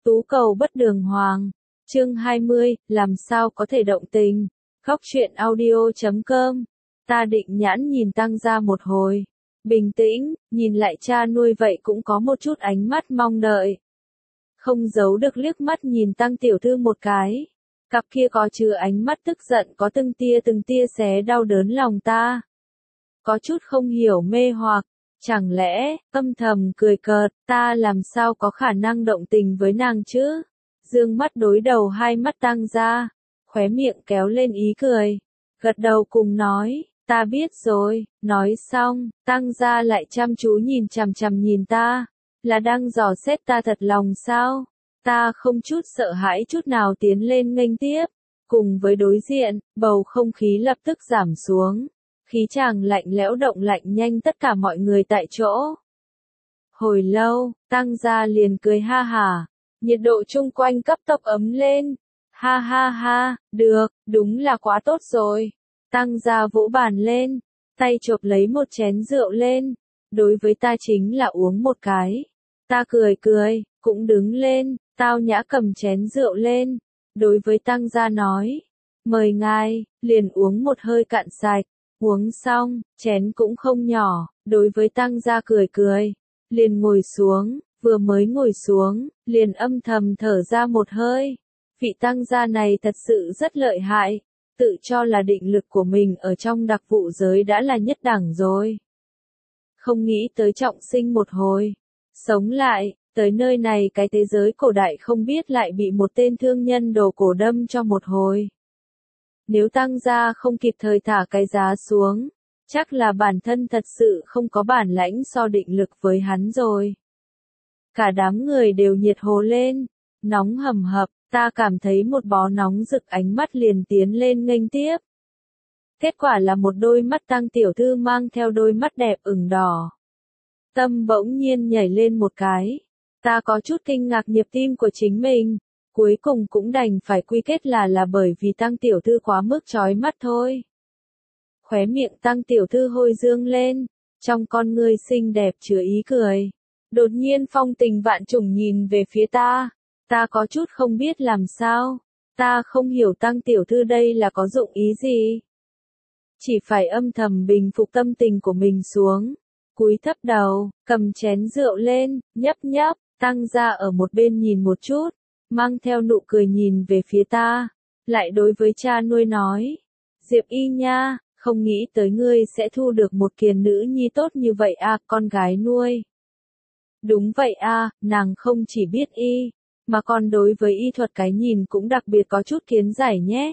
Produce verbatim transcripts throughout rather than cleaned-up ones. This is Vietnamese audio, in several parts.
Tú cầu bất đường hoàng. Chương hai mươi, làm sao có thể động tình. Góc truyện audio chấm com. Ta định nhãn nhìn Tăng Gia một hồi. Bình tĩnh, nhìn lại cha nuôi vậy cũng có một chút ánh mắt mong đợi. Không giấu được liếc mắt nhìn Tăng tiểu thư một cái. Cặp kia có chứa ánh mắt tức giận có từng tia từng tia xé đau đớn lòng ta. Có chút không hiểu mê hoặc. Chẳng lẽ, âm thầm cười cợt, ta làm sao có khả năng động tình với nàng chứ? Dương mắt đối đầu hai mắt Tăng Gia, khóe miệng kéo lên ý cười, gật đầu cùng nói, ta biết rồi. Nói xong, Tăng Gia lại chăm chú nhìn chằm chằm nhìn ta, là đang dò xét ta thật lòng sao? Ta không chút sợ hãi chút nào tiến lên nghênh tiếp, cùng với đối diện, bầu không khí lập tức giảm xuống. Khí chàng lạnh lẽo động lạnh nhanh tất cả mọi người tại chỗ. Hồi lâu, Tăng Gia liền cười ha hả, nhiệt độ chung quanh cấp tốc ấm lên. Ha ha ha, được, đúng là quá tốt rồi. Tăng Gia vỗ bàn lên, tay chộp lấy một chén rượu lên, đối với ta chính là uống một cái. Ta cười cười, cũng đứng lên, tao nhã cầm chén rượu lên, đối với Tăng Gia nói, mời ngài, liền uống một hơi cạn sạch. Uống xong, chén cũng không nhỏ, đối với Tăng Gia cười cười, liền ngồi xuống, vừa mới ngồi xuống, liền âm thầm thở ra một hơi. Vị Tăng Gia này thật sự rất lợi hại, tự cho là định lực của mình ở trong đặc vụ giới đã là nhất đẳng rồi. Không nghĩ tới trọng sinh một hồi, sống lại, tới nơi này cái thế giới cổ đại không biết lại bị một tên thương nhân đồ cổ đâm cho một hồi. Nếu Tăng Gia không kịp thời thả cái giá xuống, chắc là bản thân thật sự không có bản lãnh so định lực với hắn rồi. Cả đám người đều nhiệt hồ lên, nóng hầm hập, ta cảm thấy một bó nóng rực ánh mắt liền tiến lên nghênh tiếp. Kết quả là một đôi mắt Tăng tiểu thư mang theo đôi mắt đẹp ửng đỏ. Tâm bỗng nhiên nhảy lên một cái, ta có chút kinh ngạc nhịp tim của chính mình. Cuối cùng cũng đành phải quy kết là là bởi vì Tăng tiểu thư quá mức chói mắt thôi. Khóe miệng Tăng tiểu thư hôi dương lên, trong con ngươi xinh đẹp chứa ý cười. Đột nhiên phong tình vạn trùng nhìn về phía ta, ta có chút không biết làm sao, ta không hiểu Tăng tiểu thư đây là có dụng ý gì. Chỉ phải âm thầm bình phục tâm tình của mình xuống, cúi thấp đầu, cầm chén rượu lên, nhấp nhấp. Tăng Gia ở một bên nhìn một chút, mang theo nụ cười nhìn về phía ta, lại đối với cha nuôi nói, Diệp Y nha, không nghĩ tới ngươi sẽ thu được một kiền nữ nhi tốt như vậy à, con gái nuôi. Đúng vậy à, nàng không chỉ biết y, mà còn đối với y thuật cái nhìn cũng đặc biệt có chút kiến giải nhé.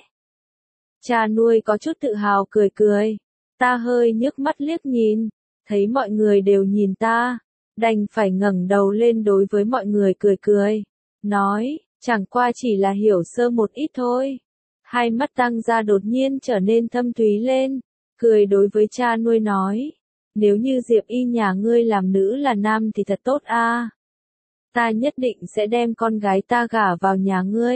Cha nuôi có chút tự hào cười cười, ta hơi nhức mắt liếc nhìn, thấy mọi người đều nhìn ta, đành phải ngẩng đầu lên đối với mọi người cười cười, nói, chẳng qua chỉ là hiểu sơ một ít thôi. Hai mắt Tăng Gia đột nhiên trở nên thâm thúy lên, cười đối với cha nuôi nói, nếu như Diệp Y nhà ngươi làm nữ là nam thì thật tốt a. Ta nhất định sẽ đem con gái ta gả vào nhà ngươi.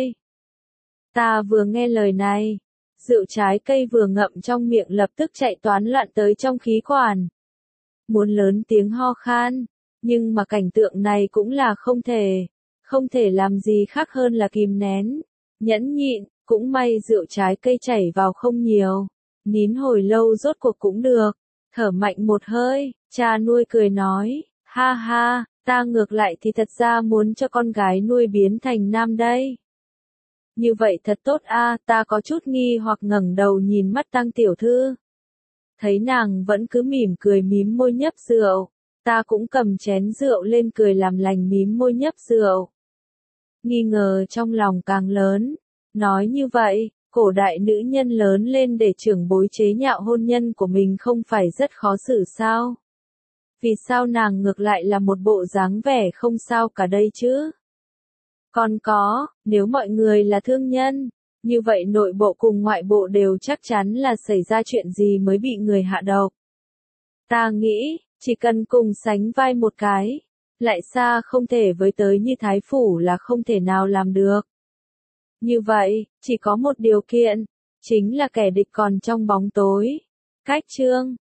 Ta vừa nghe lời này, rượu trái cây vừa ngậm trong miệng lập tức chạy toán loạn tới trong khí quản. Muốn lớn tiếng ho khan, nhưng mà cảnh tượng này cũng là không thể. Không thể làm gì khác hơn là kìm nén, nhẫn nhịn, cũng may rượu trái cây chảy vào không nhiều, nín hồi lâu rốt cuộc cũng được, thở mạnh một hơi, cha nuôi cười nói, ha ha, ta ngược lại thì thật ra muốn cho con gái nuôi biến thành nam đây. Như vậy thật tốt a, ta có chút nghi hoặc ngẩng đầu nhìn mắt Tăng tiểu thư. Thấy nàng vẫn cứ mỉm cười mím môi nhấp rượu, ta cũng cầm chén rượu lên cười làm lành mím môi nhấp rượu. Nghi ngờ trong lòng càng lớn, nói như vậy, cổ đại nữ nhân lớn lên để trưởng bối chế nhạo hôn nhân của mình không phải rất khó xử sao? Vì sao nàng ngược lại là một bộ dáng vẻ không sao cả đây chứ? Còn có, nếu mọi người là thương nhân, như vậy nội bộ cùng ngoại bộ đều chắc chắn là xảy ra chuyện gì mới bị người hạ độc. Ta nghĩ, chỉ cần cùng sánh vai một cái, lại xa không thể với tới như thái phủ là không thể nào làm được. Như vậy, chỉ có một điều kiện, chính là kẻ địch còn trong bóng tối. Cách chương